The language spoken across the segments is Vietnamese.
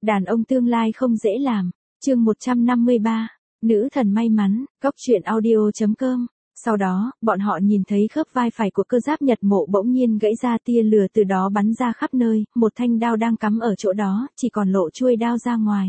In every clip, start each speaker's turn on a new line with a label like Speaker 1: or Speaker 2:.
Speaker 1: Đàn ông tương lai không dễ làm. Chương 153. Nữ thần may mắn. Góc truyện audio.com. Sau đó, bọn họ nhìn thấy khớp vai phải của cơ giáp Nhật Mộ bỗng nhiên gãy ra, tia lửa từ đó bắn ra khắp nơi, một thanh đao đang cắm ở chỗ đó, chỉ còn lộ chuôi đao ra ngoài.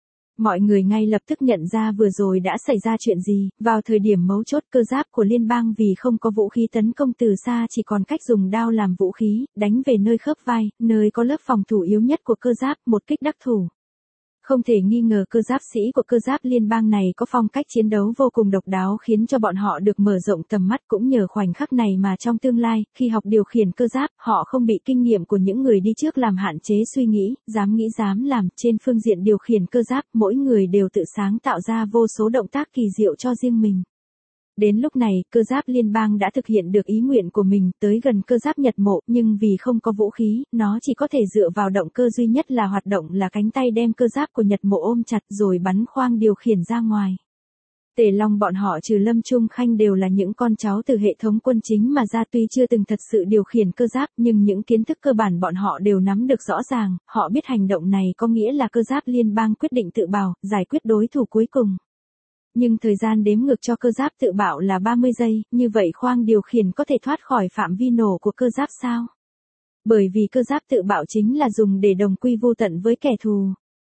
Speaker 1: Mọi người ngay lập tức nhận ra vừa rồi đã xảy ra chuyện gì, vào thời điểm mấu chốt cơ giáp của liên bang vì không có vũ khí tấn công từ xa chỉ còn cách dùng đao làm vũ khí, đánh về nơi khớp vai, nơi có lớp phòng thủ yếu nhất của cơ giáp, một kích đắc thủ. Không thể nghi ngờ cơ giáp sĩ của cơ giáp liên bang này có phong cách chiến đấu vô cùng độc đáo khiến cho bọn họ được mở rộng tầm mắt, cũng nhờ khoảnh khắc này mà trong tương lai, khi học điều khiển cơ giáp, họ không bị kinh nghiệm của những người đi trước làm hạn chế suy nghĩ, dám nghĩ dám làm. Trên phương diện điều khiển cơ giáp, mỗi người đều tự sáng tạo ra vô số động tác kỳ diệu cho riêng mình. Đến lúc này, cơ giáp liên bang đã thực hiện được ý nguyện của mình, tới gần cơ giáp Nhật Mộ, nhưng vì không có vũ khí, nó chỉ có thể dựa vào động cơ duy nhất là hoạt động là cánh tay đem cơ giáp của Nhật Mộ ôm chặt rồi bắn khoang điều khiển ra ngoài. Tề Long bọn họ trừ Lâm Trung Khanh đều là những con cháu từ hệ thống quân chính mà ra, tuy chưa từng thật sự điều khiển cơ giáp nhưng những kiến thức cơ bản bọn họ đều nắm được rõ ràng, họ biết hành động này có nghĩa là cơ giáp liên bang quyết định tự bảo, giải quyết đối thủ cuối cùng. Nhưng thời gian đếm ngược cho cơ giáp tự bạo là 30 giây, như vậy khoang điều khiển có thể thoát khỏi phạm vi nổ của cơ giáp sao? Bởi vì cơ giáp tự bạo chính là dùng để đồng quy vô tận với kẻ thù.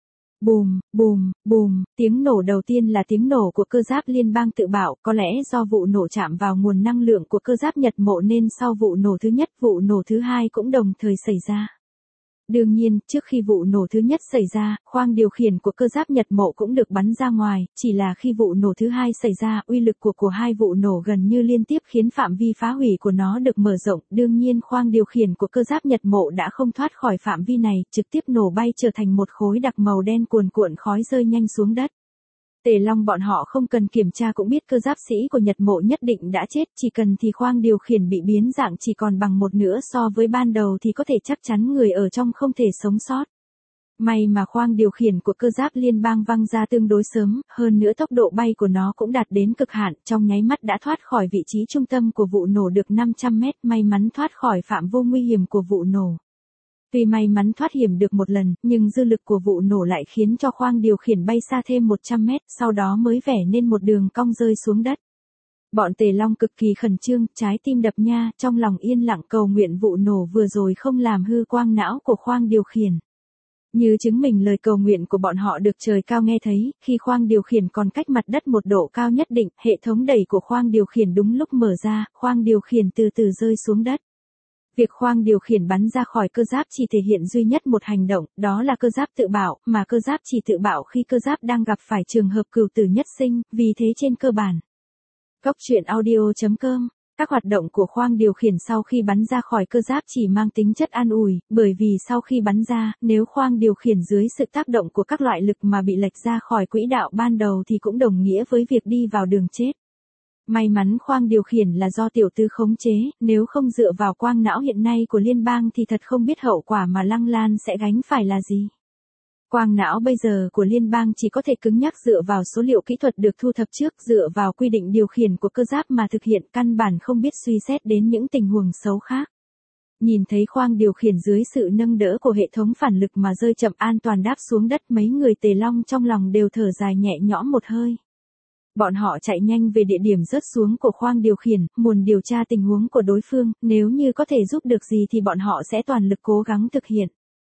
Speaker 1: Bùm, bùm, bùm, tiếng nổ đầu tiên là tiếng nổ của cơ giáp liên bang tự bạo, có lẽ do vụ nổ chạm vào nguồn năng lượng của cơ giáp Nhật Mộ nên sau vụ nổ thứ nhất, vụ nổ thứ hai cũng đồng thời xảy ra. Đương nhiên, trước khi vụ nổ thứ nhất xảy ra, khoang điều khiển của cơ giáp Nhật Mộ cũng được bắn ra ngoài, chỉ là khi vụ nổ thứ hai xảy ra, uy lực của hai vụ nổ gần như liên tiếp khiến phạm vi phá hủy của nó được mở rộng, đương nhiên khoang điều khiển của cơ giáp Nhật Mộ đã không thoát khỏi phạm vi này, trực tiếp nổ bay trở thành một khối đặc màu đen cuồn cuộn khói rơi nhanh xuống đất. Tề Long bọn họ không cần kiểm tra cũng biết cơ giáp sĩ của Nhật Mộ nhất định đã chết, chỉ cần thì khoang điều khiển bị biến dạng chỉ còn bằng một nửa so với ban đầu thì có thể chắc chắn người ở trong không thể sống sót. May mà khoang điều khiển của cơ giáp liên bang văng ra tương đối sớm, hơn nữa tốc độ bay của nó cũng đạt đến cực hạn, trong nháy mắt đã thoát khỏi vị trí trung tâm của vụ nổ được 500 mét, may mắn thoát khỏi phạm vi nguy hiểm của vụ nổ. Tuy may mắn thoát hiểm được một lần, nhưng dư lực của vụ nổ lại khiến cho khoang điều khiển bay xa thêm 100 mét, sau đó mới vẽ nên một đường cong rơi xuống đất. Bọn Tề Long cực kỳ khẩn trương, trái tim đập nha, trong lòng yên lặng cầu nguyện vụ nổ vừa rồi không làm hư quang não của khoang điều khiển. Như chứng minh lời cầu nguyện của bọn họ được trời cao nghe thấy, khi khoang điều khiển còn cách mặt đất một độ cao nhất định, hệ thống đẩy của khoang điều khiển đúng lúc mở ra, khoang điều khiển từ từ rơi xuống đất. Việc khoang điều khiển bắn ra khỏi cơ giáp chỉ thể hiện duy nhất một hành động, đó là cơ giáp tự bạo, mà cơ giáp chỉ tự bạo khi cơ giáp đang gặp phải trường hợp cửu tử nhất sinh, vì thế trên cơ bản. Góc truyện audio.com. Các hoạt động của khoang điều khiển sau khi bắn ra khỏi cơ giáp chỉ mang tính chất an ủi, bởi vì sau khi bắn ra, nếu khoang điều khiển dưới sự tác động của các loại lực mà bị lệch ra khỏi quỹ đạo ban đầu thì cũng đồng nghĩa với việc đi vào đường chết. May mắn khoang điều khiển là do tiểu tư khống chế, nếu không dựa vào quang não hiện nay của liên bang thì thật không biết hậu quả mà Lăng Lan sẽ gánh phải là gì. Quang não bây giờ của liên bang chỉ có thể cứng nhắc dựa vào số liệu kỹ thuật được thu thập trước, dựa vào quy định điều khiển của cơ giáp mà thực hiện, căn bản không biết suy xét đến những tình huống xấu khác. Nhìn thấy khoang điều khiển dưới sự nâng đỡ của hệ thống phản lực mà rơi chậm an toàn đáp xuống đất, mấy người Tề Long trong lòng đều thở dài nhẹ nhõm một hơi. Bọn họ chạy nhanh về địa điểm rớt xuống của khoang điều khiển, muốn điều tra tình huống của đối phương, nếu như có thể giúp được gì thì bọn họ sẽ toàn lực cố gắng thực hiện.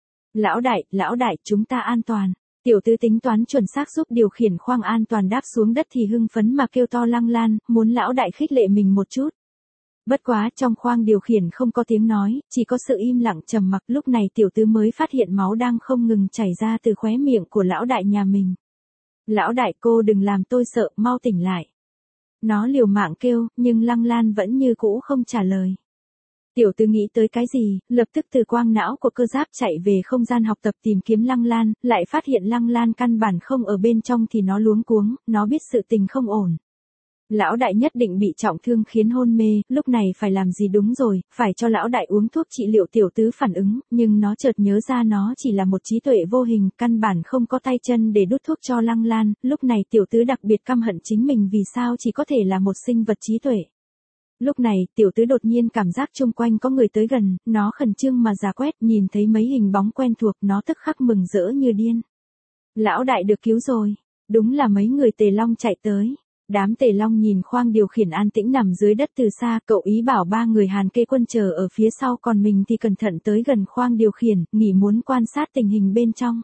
Speaker 1: Lão đại, chúng ta an toàn. Tiểu tư tính toán chuẩn xác giúp điều khiển khoang an toàn đáp xuống đất thì hưng phấn mà kêu to Lăng Lan, muốn lão đại khích lệ mình một chút. Bất quá, trong khoang điều khiển không có tiếng nói, chỉ có sự im lặng trầm mặc, lúc này tiểu tư mới phát hiện máu đang không ngừng chảy ra từ khóe miệng của lão đại nhà mình. Lão đại, cô đừng làm tôi sợ, mau tỉnh lại. Nó liều mạng kêu, nhưng Lăng Lan vẫn như cũ không trả lời. Tiểu tư nghĩ tới cái gì, lập tức từ quang não của cơ giáp chạy về không gian học tập tìm kiếm Lăng Lan, lại phát hiện Lăng Lan căn bản không ở bên trong thì nó luống cuống, nó biết sự tình không ổn. Lão đại nhất định bị trọng thương khiến hôn mê, lúc này phải làm gì đúng rồi, phải cho lão đại uống thuốc trị liệu. Tiểu tứ phản ứng, nhưng nó chợt nhớ ra nó chỉ là một trí tuệ vô hình, căn bản không có tay chân để đút thuốc cho Lăng Lan, lúc này tiểu tứ đặc biệt căm hận chính mình vì sao chỉ có thể là một sinh vật trí tuệ. Lúc này, tiểu tứ đột nhiên cảm giác chung quanh có người tới gần, nó khẩn trương mà dò quét, nhìn thấy mấy hình bóng quen thuộc, nó tức khắc mừng rỡ như điên. Lão đại được cứu rồi. Đúng là mấy người Tề Long chạy tới. Đám Tề Long nhìn khoang điều khiển an tĩnh nằm dưới đất từ xa, cậu ý bảo ba người Hàn Kê Quân chờ ở phía sau, còn mình thì cẩn thận tới gần khoang điều khiển, nghĩ muốn quan sát tình hình bên trong.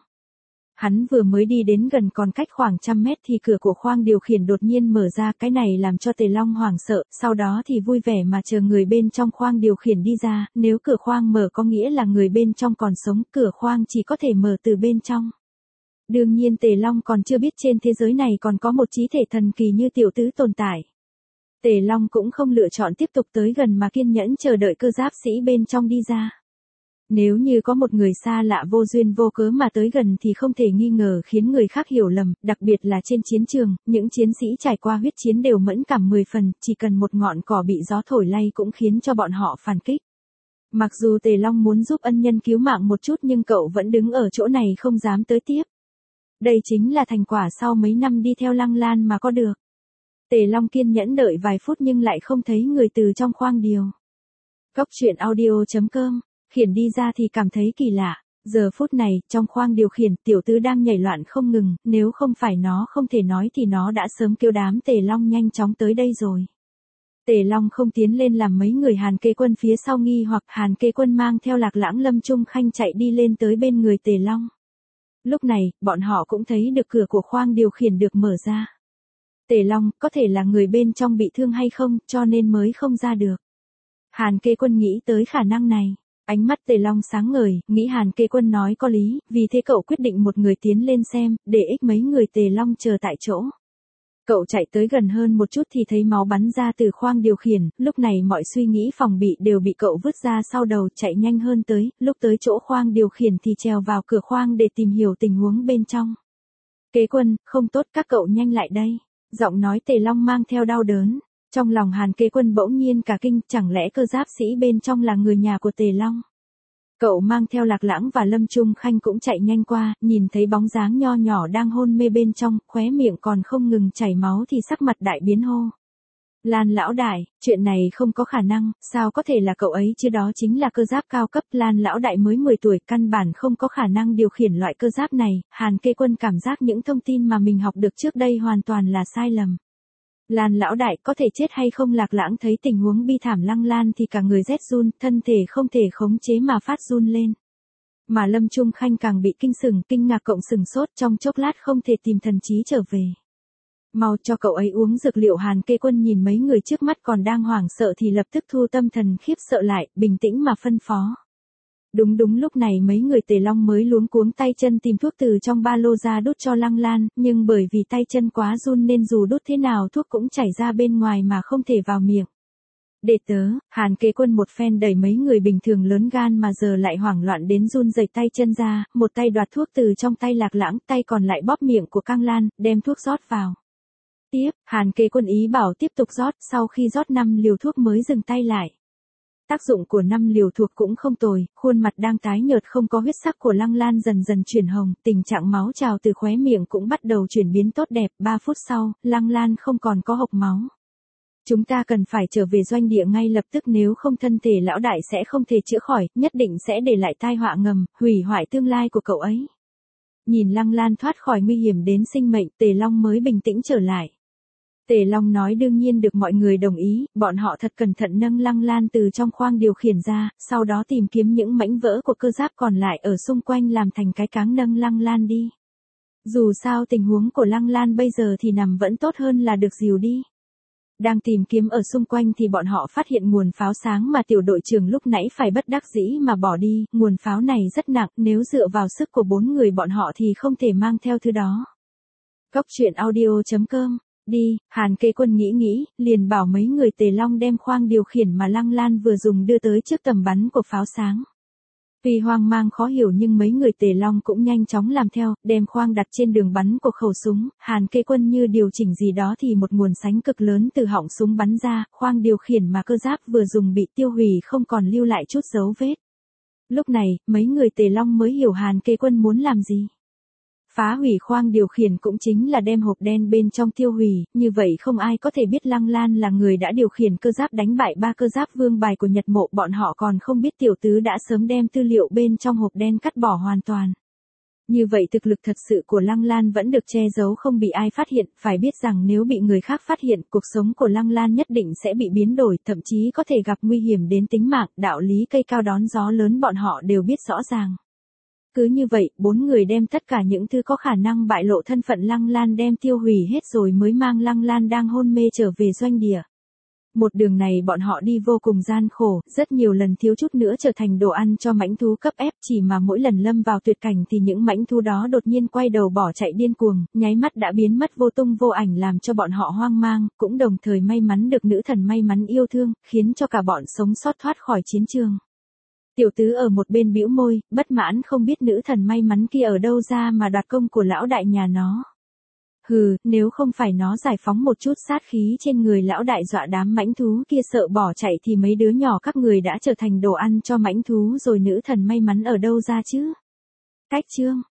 Speaker 1: Hắn vừa mới đi đến gần còn cách khoảng 100 mét thì cửa của khoang điều khiển đột nhiên mở ra, cái này làm cho Tề Long hoảng sợ, sau đó thì vui vẻ mà chờ người bên trong khoang điều khiển đi ra, nếu cửa khoang mở có nghĩa là người bên trong còn sống, cửa khoang chỉ có thể mở từ bên trong. Đương nhiên Tề Long còn chưa biết trên thế giới này còn có một chí thể thần kỳ như tiểu tứ tồn tại. Tề Long cũng không lựa chọn tiếp tục tới gần mà kiên nhẫn chờ đợi cơ giáp sĩ bên trong đi ra. Nếu như có một người xa lạ vô duyên vô cớ mà tới gần thì không thể nghi ngờ khiến người khác hiểu lầm, đặc biệt là trên chiến trường, những chiến sĩ trải qua huyết chiến đều mẫn cảm 10 phần, chỉ cần một ngọn cỏ bị gió thổi lay cũng khiến cho bọn họ phản kích. Mặc dù Tề Long muốn giúp ân nhân cứu mạng một chút nhưng cậu vẫn đứng ở chỗ này không dám tới tiếp. Đây chính là thành quả sau mấy năm đi theo Lăng Lan mà có được. Tề Long kiên nhẫn đợi vài phút nhưng lại không thấy người từ trong khoang điều. Cốc truyện audio.com, khiển đi ra thì cảm thấy kỳ lạ. Giờ phút này, trong khoang điều khiển, tiểu tứ đang nhảy loạn không ngừng, nếu không phải nó không thể nói thì nó đã sớm kêu đám Tề Long nhanh chóng tới đây rồi. Tề Long không tiến lên làm mấy người Hàn Kê Quân phía sau nghi hoặc Hàn Kê Quân mang theo Lạc Lãng Lâm Trung Khanh chạy đi lên tới bên người Tề Long. Lúc này, bọn họ cũng thấy được cửa của khoang điều khiển được mở ra. Tề Long, có thể là người bên trong bị thương hay không, cho nên mới không ra được. Hàn Kê Quân nghĩ tới khả năng này. Ánh mắt Tề Long sáng ngời, nghĩ Hàn Kê Quân nói có lý, vì thế cậu quyết định một người tiến lên xem, để ích mấy người Tề Long chờ tại chỗ. Cậu chạy tới gần hơn một chút thì thấy máu bắn ra từ khoang điều khiển, lúc này mọi suy nghĩ phòng bị đều bị cậu vứt ra sau đầu, chạy nhanh hơn tới, lúc tới chỗ khoang điều khiển thì trèo vào cửa khoang để tìm hiểu tình huống bên trong. Kế Quân, không tốt, các cậu nhanh lại đây. Giọng nói Tề Long mang theo đau đớn. Trong lòng Hàn Kế Quân bỗng nhiên cả kinh, chẳng lẽ cơ giáp sĩ bên trong là người nhà của Tề Long. Cậu mang theo Lạc Lãng và Lâm Trung Khanh cũng chạy nhanh qua, nhìn thấy bóng dáng nho nhỏ đang hôn mê bên trong, khóe miệng còn không ngừng chảy máu thì sắc mặt đại biến hô. Lan lão đại, chuyện này không có khả năng, sao có thể là cậu ấy chứ, đó chính là cơ giáp cao cấp. Lan lão đại mới 10 tuổi, căn bản không có khả năng điều khiển loại cơ giáp này. Hàn Kế Quân cảm giác những thông tin mà mình học được trước đây hoàn toàn là sai lầm. Lan lão đại có thể chết hay không? Lạc Lãng thấy tình huống bi thảm Lăng Lan thì cả người rét run, thân thể không thể khống chế mà phát run lên. Mà Lâm Trung Khanh càng bị kinh ngạc cộng sừng sốt, trong chốc lát không thể tìm thần trí trở về. Mau cho cậu ấy uống dược liệu. Hàn Kế Quân nhìn mấy người trước mắt còn đang hoảng sợ thì lập tức thu tâm thần khiếp sợ lại, bình tĩnh mà phân phó. Đúng lúc này mấy người Tề Long mới luống cuống tay chân tìm thuốc từ trong ba lô ra đút cho Lăng Lan, nhưng bởi vì tay chân quá run nên dù đút thế nào thuốc cũng chảy ra bên ngoài mà không thể vào miệng. Đệ tớ, Hàn Kế Quân một phen đẩy mấy người bình thường lớn gan mà giờ lại hoảng loạn đến run rẩy tay chân ra, một tay đoạt thuốc từ trong tay Lạc Lãng, tay còn lại bóp miệng của Cang Lan, đem thuốc rót vào. Tiếp, Hàn Kế Quân ý bảo tiếp tục rót, sau khi rót 5 liều thuốc mới dừng tay lại. Tác dụng của 5 liều thuốc cũng không tồi, khuôn mặt đang tái nhợt không có huyết sắc của Lăng Lan dần dần chuyển hồng, tình trạng máu trào từ khóe miệng cũng bắt đầu chuyển biến tốt đẹp, 3 phút sau, Lăng Lan không còn có hộc máu. Chúng ta cần phải trở về doanh địa ngay lập tức, nếu không thân thể lão đại sẽ không thể chữa khỏi, nhất định sẽ để lại tai họa ngầm, hủy hoại tương lai của cậu ấy. Nhìn Lăng Lan thoát khỏi nguy hiểm đến sinh mệnh, Tề Long mới bình tĩnh trở lại. Tề Long nói đương nhiên được mọi người đồng ý, bọn họ thật cẩn thận nâng Lăng Lan từ trong khoang điều khiển ra, sau đó tìm kiếm những mảnh vỡ của cơ giáp còn lại ở xung quanh làm thành cái cáng nâng Lăng Lan đi. Dù sao tình huống của Lăng Lan bây giờ thì nằm vẫn tốt hơn là được dìu đi. Đang tìm kiếm ở xung quanh thì bọn họ phát hiện nguồn pháo sáng mà tiểu đội trưởng lúc nãy phải bất đắc dĩ mà bỏ đi, nguồn pháo này rất nặng, nếu dựa vào sức của 4 người bọn họ thì không thể mang theo thứ đó. Cốc truyện audio.com. Đi, Hàn Kế Quân nghĩ, liền bảo mấy người Tề Long đem khoang điều khiển mà Lăng Lan vừa dùng đưa tới trước tầm bắn của pháo sáng. Vì hoang mang khó hiểu nhưng mấy người Tề Long cũng nhanh chóng làm theo, đem khoang đặt trên đường bắn của khẩu súng, Hàn Kế Quân như điều chỉnh gì đó thì một nguồn sánh cực lớn từ họng súng bắn ra, khoang điều khiển mà cơ giáp vừa dùng bị tiêu hủy không còn lưu lại chút dấu vết. Lúc này, mấy người Tề Long mới hiểu Hàn Kế Quân muốn làm gì. Phá hủy khoang điều khiển cũng chính là đem hộp đen bên trong tiêu hủy, như vậy không ai có thể biết Lăng Lan là người đã điều khiển cơ giáp đánh bại 3 cơ giáp vương bài của Nhật Mộ, bọn họ còn không biết tiểu tứ đã sớm đem tư liệu bên trong hộp đen cắt bỏ hoàn toàn. Như vậy thực lực thật sự của Lăng Lan vẫn được che giấu không bị ai phát hiện, phải biết rằng nếu bị người khác phát hiện, cuộc sống của Lăng Lan nhất định sẽ bị biến đổi, thậm chí có thể gặp nguy hiểm đến tính mạng, đạo lý cây cao đón gió lớn bọn họ đều biết rõ ràng. Cứ như vậy, 4 người đem tất cả những thứ có khả năng bại lộ thân phận Lăng Lan đem tiêu hủy hết rồi mới mang Lăng Lan đang hôn mê trở về doanh địa. Một đường này bọn họ đi vô cùng gian khổ, rất nhiều lần thiếu chút nữa trở thành đồ ăn cho mãnh thú cấp ép, chỉ mà mỗi lần lâm vào tuyệt cảnh thì những mãnh thú đó đột nhiên quay đầu bỏ chạy điên cuồng, nháy mắt đã biến mất vô tung vô ảnh làm cho bọn họ hoang mang, cũng đồng thời may mắn được nữ thần may mắn yêu thương, khiến cho cả bọn sống sót thoát khỏi chiến trường. Tiểu tứ ở một bên bĩu môi, bất mãn không biết nữ thần may mắn kia ở đâu ra mà đoạt công của lão đại nhà nó. Hừ, nếu không phải nó giải phóng một chút sát khí trên người lão đại dọa đám mãnh thú kia sợ bỏ chạy thì mấy đứa nhỏ các người đã trở thành đồ ăn cho mãnh thú rồi, nữ thần may mắn ở đâu ra chứ? Cách chương